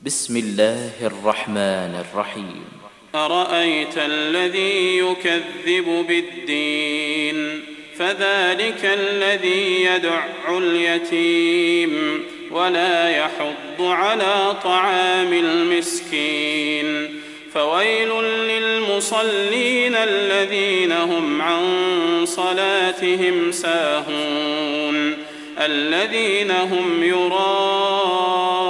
بسم الله الرحمن الرحيم. أرأيت الذي يكذب بالدين فذلك الذي يدع اليتيم ولا يحض على طعام المسكين فويل للمصلين الذين هم عن صلاتهم ساهون الذين هم يراءون